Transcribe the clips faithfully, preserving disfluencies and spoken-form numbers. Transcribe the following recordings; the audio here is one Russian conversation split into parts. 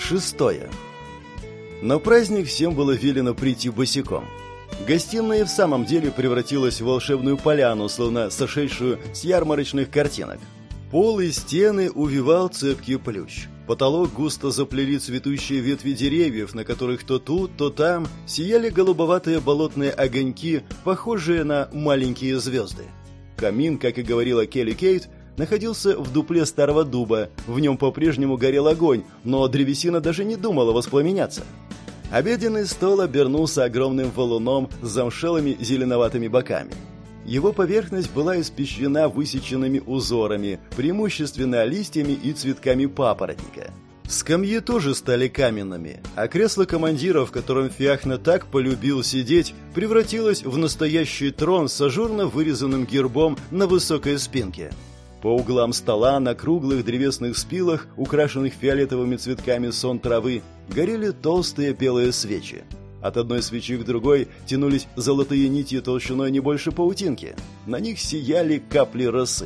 Шестое. На праздник всем было велено прийти босиком. Гостиная в самом деле превратилась в волшебную поляну, словно сошедшую с ярмарочных картинок. Пол и стены увивал цепкий плющ. Потолок густо заплели цветущие ветви деревьев, на которых то тут, то там сияли голубоватые болотные огоньки, похожие на маленькие звезды. Камин, как и говорила Келли Кейт, находился в дупле старого дуба, в нем по-прежнему горел огонь, но древесина даже не думала воспламеняться. Обеденный стол обернулся огромным валуном с замшелыми зеленоватыми боками. Его поверхность была испещрена высеченными узорами, преимущественно листьями и цветками папоротника. Скамьи тоже стали каменными, а кресло командира, в котором Фиахна так полюбил сидеть, превратилось в настоящий трон с ажурно вырезанным гербом на высокой спинке. По углам стола на круглых древесных спилах, украшенных фиолетовыми цветками сон травы, горели толстые белые свечи. От одной свечи к другой тянулись золотые нити толщиной не больше паутинки. На них сияли капли росы.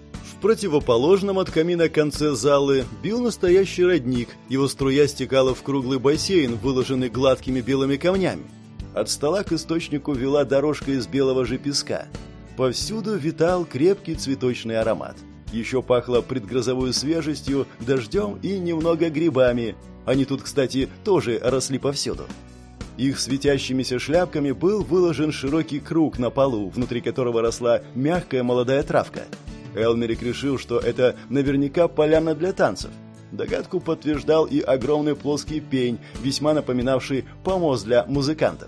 В противоположном от камина конце залы бил настоящий родник, его струя стекала в круглый бассейн, выложенный гладкими белыми камнями. От стола к источнику вела дорожка из белого же песка. Повсюду витал крепкий цветочный аромат. Еще пахло предгрозовой свежестью, дождем и немного грибами. Они тут, кстати, тоже росли повсюду. Их светящимися шляпками был выложен широкий круг на полу, внутри которого росла мягкая молодая травка. Элмерик решил, что это наверняка поляна для танцев. Догадку подтверждал и огромный плоский пень, весьма напоминавший помост для музыкантов.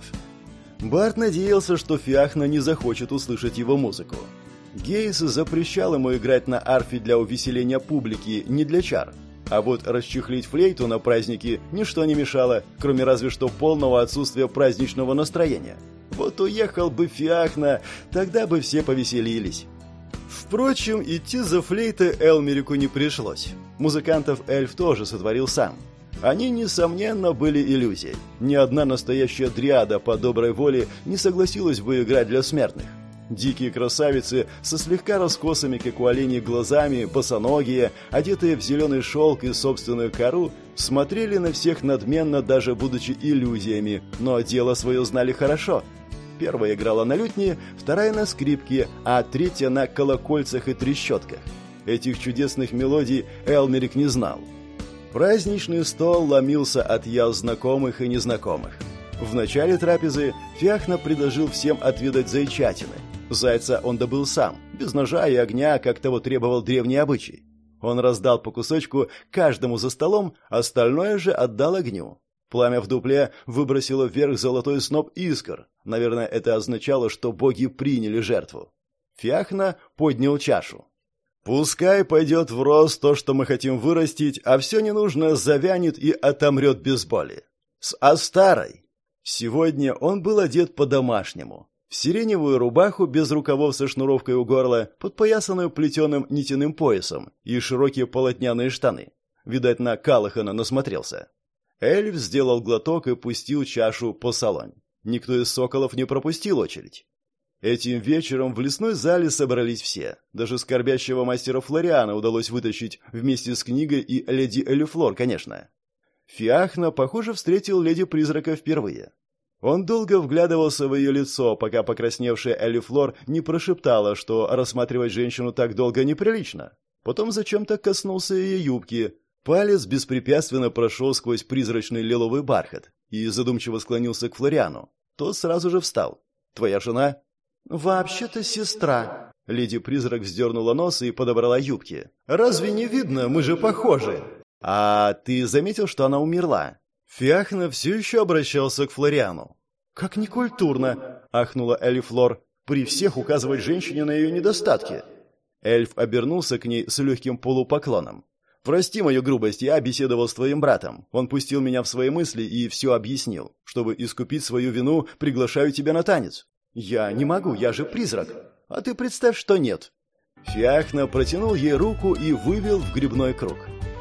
Барт надеялся, что Фиахна не захочет услышать его музыку. Гейс запрещал ему играть на арфе для увеселения публики, не для чар. А вот расчехлить флейту на празднике ничто не мешало, кроме разве что полного отсутствия праздничного настроения. Вот уехал бы Фиахна, тогда бы все повеселились. Впрочем, идти за флейтой Элмерику не пришлось. Музыкантов эльф тоже сотворил сам. Они, несомненно, были иллюзией. Ни одна настоящая дриада по доброй воле не согласилась бы играть для смертных. Дикие красавицы со слегка раскосыми, как у оленей, глазами, босоногие, одетые в зеленый шелк и собственную кору, смотрели на всех надменно, даже будучи иллюзиями, но дело свое знали хорошо. Первая играла на лютне, вторая на скрипке, а третья на колокольцах и трещотках. Этих чудесных мелодий Элмерик не знал. Праздничный стол ломился от яв знакомых и незнакомых. В начале трапезы Фиахна предложил всем отведать зайчатины. Зайца он добыл сам, без ножа и огня, как того требовал древний обычай. Он раздал по кусочку каждому за столом, остальное же отдал огню. Пламя в дупле выбросило вверх золотой сноп искр. Наверное, это означало, что боги приняли жертву. Фиахна поднял чашу. «Пускай пойдет в рост то, что мы хотим вырастить, а все ненужное завянет и отомрет без боли. С Астарой!» Сегодня он был одет по-домашнему. В сиреневую рубаху без рукавов со шнуровкой у горла, подпоясанную плетеным нитяным поясом и широкие полотняные штаны. Видать, на Калахана насмотрелся. Эльф сделал глоток и пустил чашу по салонь. Никто из соколов не пропустил очередь. Этим вечером в лесной зале собрались все. Даже скорбящего мастера Флориана удалось вытащить вместе с книгой и леди Элифлор, конечно. Фиахна, похоже, встретил леди-призрака впервые. Он долго вглядывался в ее лицо, пока покрасневшая Элифлор не прошептала, что рассматривать женщину так долго неприлично. Потом зачем-то коснулся ее юбки. Палец беспрепятственно прошел сквозь призрачный лиловый бархат и задумчиво склонился к Флориану. Тот сразу же встал. «Твоя жена?» «Вообще-то сестра». Леди-призрак вздернула нос и подобрала юбки. «Разве не видно? Мы же похожи». «А ты заметил, что она умерла?» Фиахна все еще обращался к Флориану. «Как некультурно!» — ахнула Элифлор. «При всех указывать женщине на ее недостатки!» Эльф обернулся к ней с легким полупоклоном. «Прости мою грубость, я беседовал с твоим братом. Он пустил меня в свои мысли и все объяснил. Чтобы искупить свою вину, приглашаю тебя на танец». «Я не могу, я же призрак. А ты представь, что нет». Фиахна протянул ей руку и вывел в грибной круг.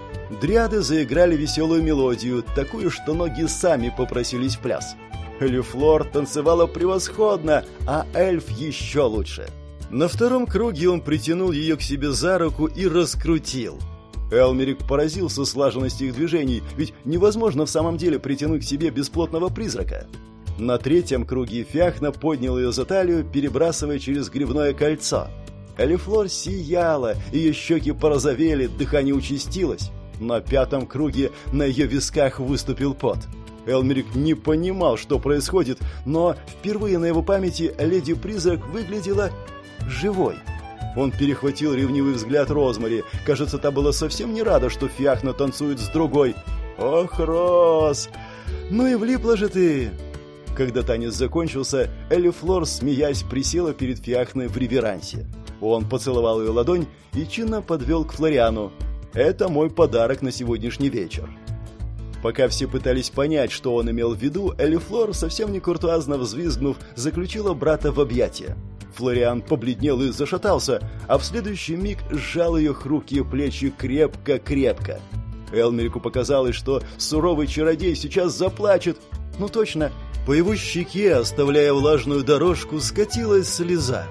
Дриады заиграли веселую мелодию, такую, что ноги сами попросились в пляс. Элифлор танцевала превосходно, а эльф еще лучше. На втором круге он притянул ее к себе за руку и раскрутил. Элмерик поразился слаженности их движений, ведь невозможно в самом деле притянуть к себе бесплотного призрака. На третьем круге Фиахна поднял ее за талию, перебрасывая через гривное кольцо. Элифлор сияла, ее щеки порозовели, дыхание участилось. На пятом круге на ее висках выступил пот. Элмерик не понимал, что происходит, но впервые на его памяти леди-призрак выглядела живой. Он перехватил ревнивый взгляд Розмари. Кажется, та была совсем не рада, что Фиахна танцует с другой. «Ох, Роз! Ну и влипла же ты!» Когда танец закончился, Элифлор, смеясь, присела перед Фиахной в реверансе. Он поцеловал ее ладонь и чинно подвел к Флориану. «Это мой подарок на сегодняшний вечер». Пока все пытались понять, что он имел в виду, Элифлор, совсем не куртуазно взвизгнув, заключила брата в объятия. Флориан побледнел и зашатался, а в следующий миг сжал ее хрупкие плечи крепко-крепко. Элмерику показалось, что суровый чародей сейчас заплачет. Ну точно, по его щеке, оставляя влажную дорожку, скатилась слеза.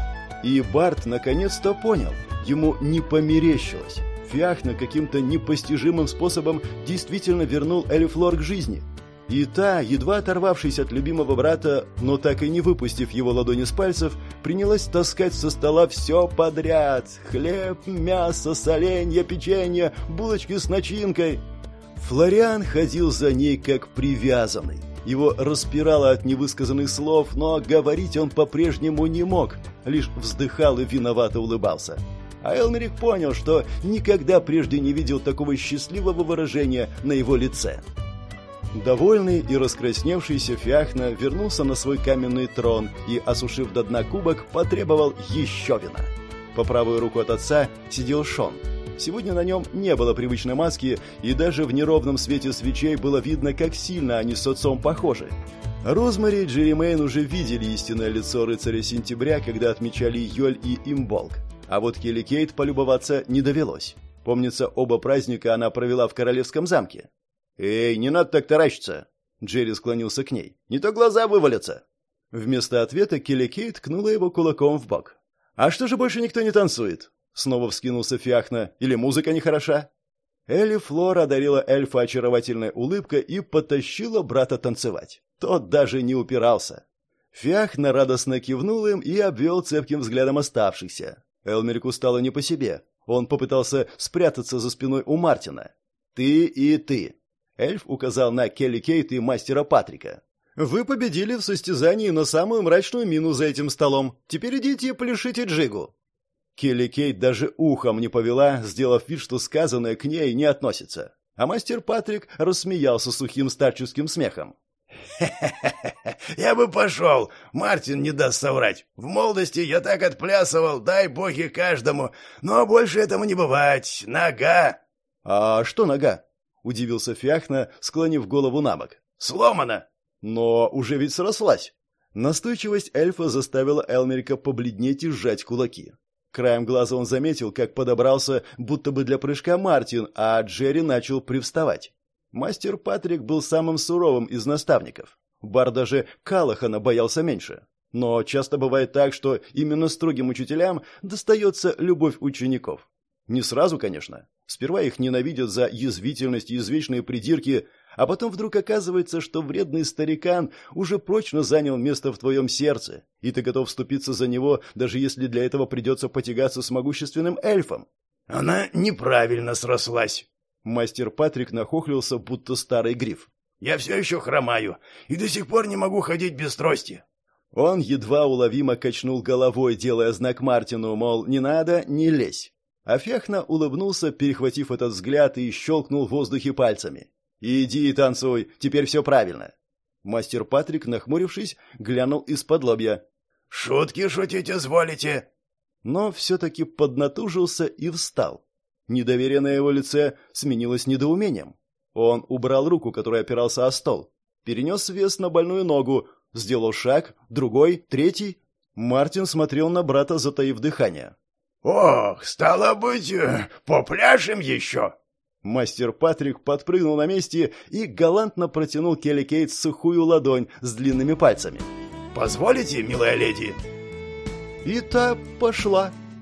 И Барт наконец-то понял, ему не померещилось. Фиахна каким-то непостижимым способом действительно вернул Элифлор к жизни. И та, едва оторвавшись от любимого брата, но так и не выпустив его ладони с пальцев, принялась таскать со стола все подряд. Хлеб, мясо, соленья, печенье, булочки с начинкой. Флориан ходил за ней как привязанный. Его распирало от невысказанных слов, но говорить он по-прежнему не мог, лишь вздыхал и виновато улыбался. А Элмерик понял, что никогда прежде не видел такого счастливого выражения на его лице. Довольный и раскрасневшийся Фиахна вернулся на свой каменный трон и, осушив до дна кубок, потребовал еще вина. По правую руку от отца сидел Шон. Сегодня на нем не было привычной маски, и даже в неровном свете свечей было видно, как сильно они с отцом похожи. Розмари и Джерри Мэйн уже видели истинное лицо рыцаря сентября, когда отмечали Йоль и Имболк. А вот Келли Кейт полюбоваться не довелось. Помнится, оба праздника она провела в королевском замке. «Эй, не надо так таращиться!» Джерри склонился к ней. «Не то глаза вывалятся!» Вместо ответа Келли Кейт ткнула его кулаком в бок. «А что же больше никто не танцует?» Снова вскинулся Фиахна. «Или музыка нехороша?» Элифлор одарила эльфа очаровательной улыбкой и потащила брата танцевать. Тот даже не упирался. Фиахна радостно кивнул им и обвел цепким взглядом оставшихся. Элмерику стало не по себе. Он попытался спрятаться за спиной у Мартина. «Ты и ты». Эльф указал на Келли Кейт и мастера Патрика. «Вы победили в состязании на самую мрачную мину за этим столом. Теперь идите и пляшите джигу». Келли Кейт даже ухом не повела, сделав вид, что сказанное к ней не относится. А мастер Патрик рассмеялся сухим старческим смехом. «Хе-хе-хе, я бы пошел, Мартин не даст соврать. В молодости я так отплясывал, дай боги каждому, но больше этому не бывать. Нога!» «А что нога?» — удивился Фиахна, склонив голову на бок. «Сломана!» «Но уже ведь срослась». Настойчивость эльфа заставила Элмерика побледнеть и сжать кулаки. Краем глаза он заметил, как подобрался, будто бы для прыжка Мартин, а Джерри начал привставать. Мастер Патрик был самым суровым из наставников. Бар даже Калахана боялся меньше. Но часто бывает так, что именно строгим учителям достается любовь учеников. Не сразу, конечно. Сперва их ненавидят за язвительность и извечные придирки, а потом вдруг оказывается, что вредный старикан уже прочно занял место в твоем сердце, и ты готов вступиться за него, даже если для этого придется потягаться с могущественным эльфом. «Она неправильно срослась». Мастер Патрик нахохлился, будто старый гриф. «Я все еще хромаю и до сих пор не могу ходить без трости». Он едва уловимо качнул головой, делая знак Мартину, мол, не надо, не лезь. А Фиахна улыбнулся, перехватив этот взгляд, и щелкнул в воздухе пальцами. «Иди и танцуй, теперь все правильно». Мастер Патрик, нахмурившись, глянул из-под лобья. «Шутки шутить изволите?» Но все-таки поднатужился и встал. Недоверие на его лице сменилось недоумением. Он убрал руку, которой опирался о стол, перенес вес на больную ногу, сделал шаг, другой, третий. Мартин смотрел на брата, затаив дыхание. «Ох, стало быть, попляшем еще!» Мастер Патрик подпрыгнул на месте и галантно протянул Келли Кейт сухую ладонь с длинными пальцами. «Позволите, милая леди?» И та пошла.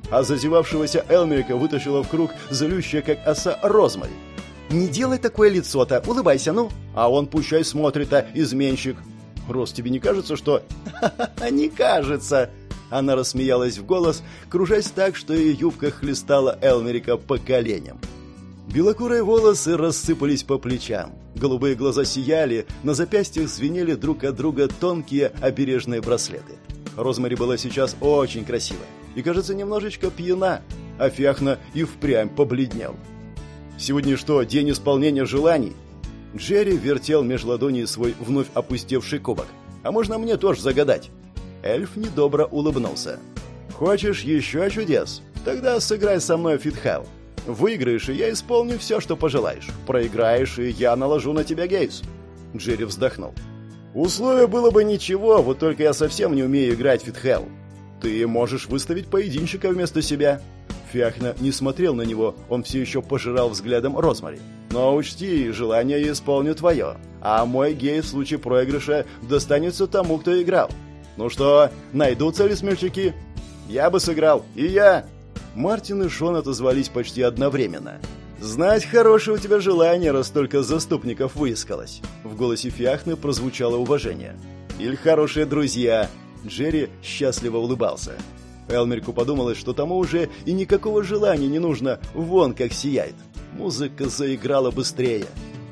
а зазевавшегося Элмерика вытащила в круг злющая, как оса, Розмари. «Не делай такое лицо-то, улыбайся, ну!» «А он пущай смотрит-то, изменщик!» «Роз, тебе не кажется, что...» «Ха-ха-ха, не кажется!» Она рассмеялась в голос, кружась так, что ее юбка хлестала Элмерика по коленям. Белокурые волосы рассыпались по плечам. Голубые глаза сияли, на запястьях звенели друг от друга тонкие обережные браслеты. Розмари была сейчас очень красива и, кажется, немножечко пьяна, а Фиахна и впрямь побледнел. «Сегодня что, день исполнения желаний?» Джерри вертел меж ладоней свой вновь опустевший кубок. «А можно мне тоже загадать?» Эльф недобро улыбнулся. «Хочешь еще чудес? Тогда сыграй со мной в Фитхелл. Выиграешь, и я исполню все, что пожелаешь. Проиграешь, и я наложу на тебя гейз». Джерри вздохнул. «Условие было бы ничего, вот только я совсем не умею играть в Фитхелл. Ты можешь выставить поединщика вместо себя». Фиахна не смотрел на него, он все еще пожирал взглядом Розмари. «Но учти, желание я исполню твое, а мой гейз в случае проигрыша достанется тому, кто играл. Ну что, найдутся ли смельчаки?» «Я бы сыграл, и я!» Мартин и Шон отозвались почти одновременно. «Знать хорошее у тебя желание, раз столько заступников выискалось». В голосе Фиахны прозвучало уважение. «Или хорошие друзья». Джерри счастливо улыбался. Элмерику подумалось, что тому уже и никакого желания не нужно, вон как сияет. Музыка заиграла быстрее.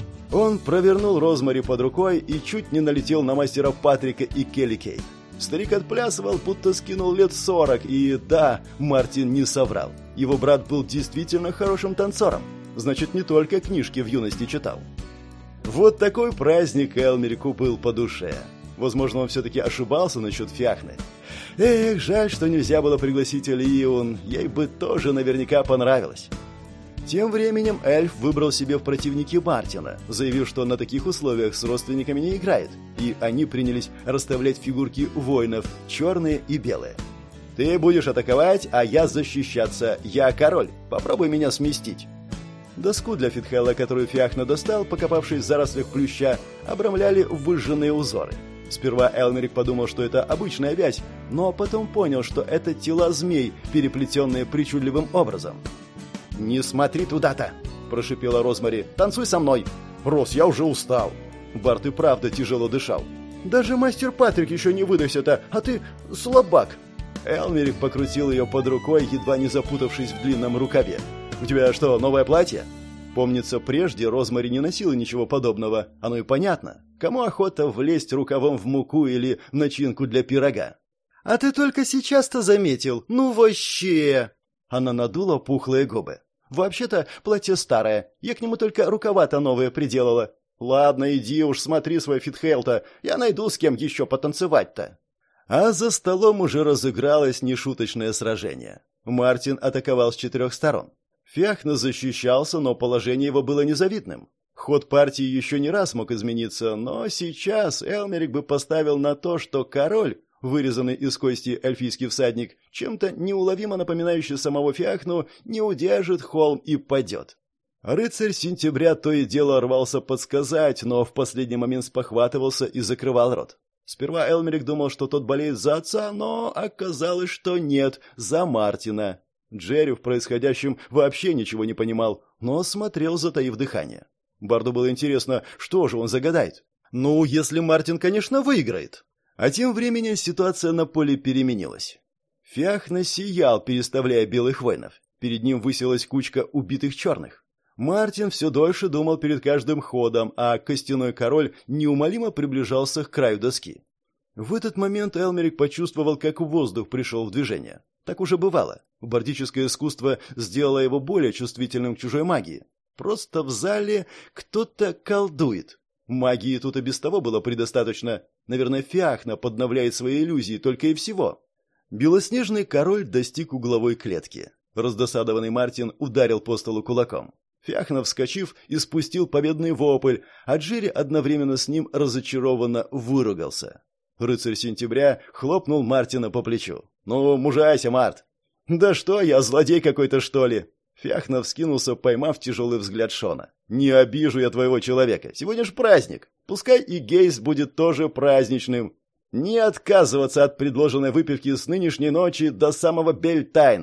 Он провернул Розмари под рукой и чуть не налетел на мастера Патрика и Келли Кейт. Старик отплясывал, будто скинул лет сорок, и да, Мартин не соврал. Его брат был действительно хорошим танцором. Значит, не только книжки в юности читал. Вот такой праздник Элмерику был по душе. Возможно, он все-таки ошибался насчет Фиахны. Эх, жаль, что нельзя было пригласить Элиун. Ей бы тоже наверняка понравилось. Тем временем эльф выбрал себе в противники Мартина, заявив, что на таких условиях с родственниками не играет, и они принялись расставлять фигурки воинов, черные и белые. «Ты будешь атаковать, а я защищаться. Я король. Попробуй меня сместить». Доску для Фитхелла, которую Фиахна достал, покопавшись в зарослях плюща, обрамляли выжженные узоры. Сперва Элмерик подумал, что это обычная вязь, но потом понял, что это тела змей, переплетенные причудливым образом. «Не смотри туда-то!» – прошипела Розмари. «Танцуй со мной!» «Роз, я уже устал!» Барт и правда тяжело дышал. «Даже мастер Патрик еще не выдохся-то, а ты слабак!» Элмерик покрутил ее под рукой, едва не запутавшись в длинном рукаве. «У тебя что, новое платье?» Помнится, прежде Розмари не носила ничего подобного. Оно и понятно. Кому охота влезть рукавом в муку или начинку для пирога? «А ты только сейчас-то заметил? Ну вообще!» Она надула пухлые губы. «Вообще-то платье старое. Я к нему только рукава-то новые приделала. Ладно, иди уж, смотри свой Фитхелл-то. Я найду с кем еще потанцевать-то». А за столом уже разыгралось нешуточное сражение. Мартин атаковал с четырех сторон. Фиахна защищался, но положение его было незавидным. Ход партии еще не раз мог измениться, но сейчас Элмерик бы поставил на то, что король, вырезанный из кости эльфийский всадник, чем-то неуловимо напоминающий самого Фиахну, не удержит холм и падет. Рыцарь сентября то и дело рвался подсказать, но в последний момент спохватывался и закрывал рот. Сперва Элмерик думал, что тот болеет за отца, но оказалось, что нет, за Мартина. Джерри в происходящем вообще ничего не понимал, но смотрел, затаив дыхание. Барду было интересно, что же он загадает. Ну, если Мартин, конечно, выиграет. А тем временем ситуация на поле переменилась. Фиахна сиял, переставляя белых воинов. Перед ним высилась кучка убитых черных. Мартин все дольше думал перед каждым ходом, а костяной король неумолимо приближался к краю доски. В этот момент Элмерик почувствовал, как воздух пришел в движение. Так уже бывало. Бардическое искусство сделало его более чувствительным к чужой магии. Просто в зале кто-то колдует. Магии тут и без того было предостаточно. Наверное, Фиахна подновляет свои иллюзии только и всего. Белоснежный король достиг угловой клетки. Раздосадованный Мартин ударил по столу кулаком. Фиахна, вскочив, испустил победный вопль, а Джерри одновременно с ним разочарованно выругался. Рыцарь сентября хлопнул Мартина по плечу. «Ну, мужайся, Март!» «Да что я, злодей какой-то, что ли?» Фиахна вскинулся, поймав тяжелый взгляд Шона. «Не обижу я твоего человека. Сегодня ж праздник. Пускай и Гейс будет тоже праздничным. Не отказываться от предложенной выпивки с нынешней ночи до самого Бельтайна.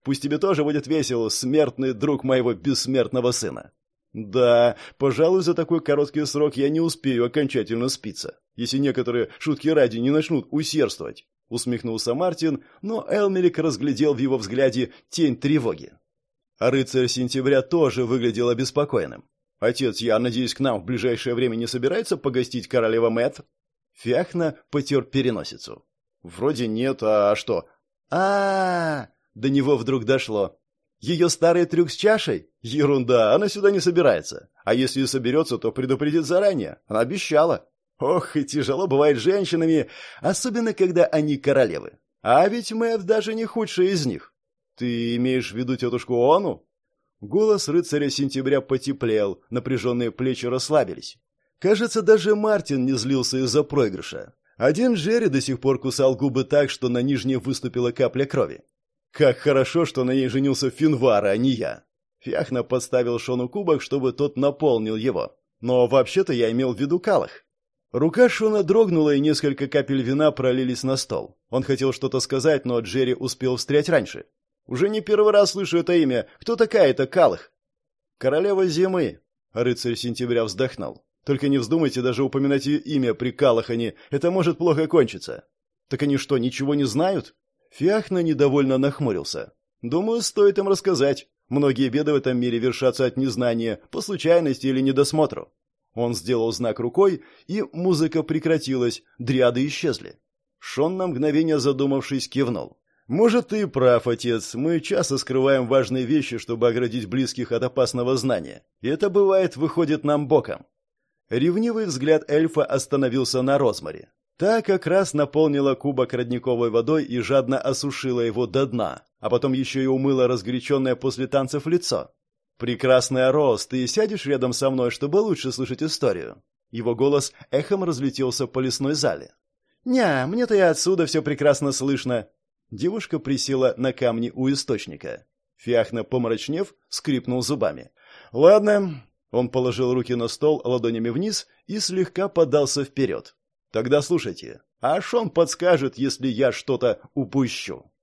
Пусть тебе тоже будет весело, смертный друг моего бессмертного сына». «Да, пожалуй, за такой короткий срок я не успею окончательно спиться, если некоторые шутки ради не начнут усердствовать», — усмехнулся Мартин, но Элмерик разглядел в его взгляде тень тревоги. А рыцарь сентября тоже выглядел обеспокоенным. «Отец, я надеюсь, к нам в ближайшее время не собирается погостить королева Мэтт?» Фиахна потер переносицу. «Вроде нет, а что?» а, До него вдруг дошло. «Ее старый трюк с чашей? Ерунда, она сюда не собирается. А если и соберется, то предупредит заранее. Она обещала. Ох, и тяжело бывает с женщинами, особенно когда они королевы. А ведь Мэтт даже не худшая из них. Ты имеешь в виду тетушку Ону?» Голос рыцаря сентября потеплел, напряженные плечи расслабились. Кажется, даже Мартин не злился из-за проигрыша. Один Джерри до сих пор кусал губы так, что на нижней выступила капля крови. Как хорошо, что на ней женился Финвара, а не я. Фиахна подставил Шону кубок, чтобы тот наполнил его. Но вообще-то я имел в виду Калах. Рука Шона дрогнула, и несколько капель вина пролились на стол. Он хотел что-то сказать, но Джерри успел встрять раньше. «Уже не первый раз слышу это имя. Кто такая эта Калах?» «Королева зимы», — рыцарь сентября вздохнул. «Только не вздумайте даже упоминать ее имя при Калахане. Это может плохо кончиться». «Так они что, ничего не знают?» Фиахна недовольно нахмурился. «Думаю, стоит им рассказать. Многие беды в этом мире вершатся от незнания, по случайности или недосмотру». Он сделал знак рукой, и музыка прекратилась, дриады исчезли. Шон, на мгновение задумавшись, кивнул. «Может, ты прав, отец. Мы часто скрываем важные вещи, чтобы оградить близких от опасного знания. И это, бывает, выходит нам боком». Ревнивый взгляд эльфа остановился на Розмари. Та как раз наполнила кубок родниковой водой и жадно осушила его до дна, а потом еще и умыла разгоряченное после танцев лицо. «Прекрасная Роз, ты сядешь рядом со мной, чтобы лучше слышать историю?» Его голос эхом разлетелся по лесной зале. «Ня, мне-то и отсюда все прекрасно слышно». Девушка присела на камни у источника. Фиахна, помрачнев, скрипнул зубами. «Ладно». Он положил руки на стол ладонями вниз и слегка подался вперед. «Тогда слушайте, а Шон подскажет, если я что-то упущу».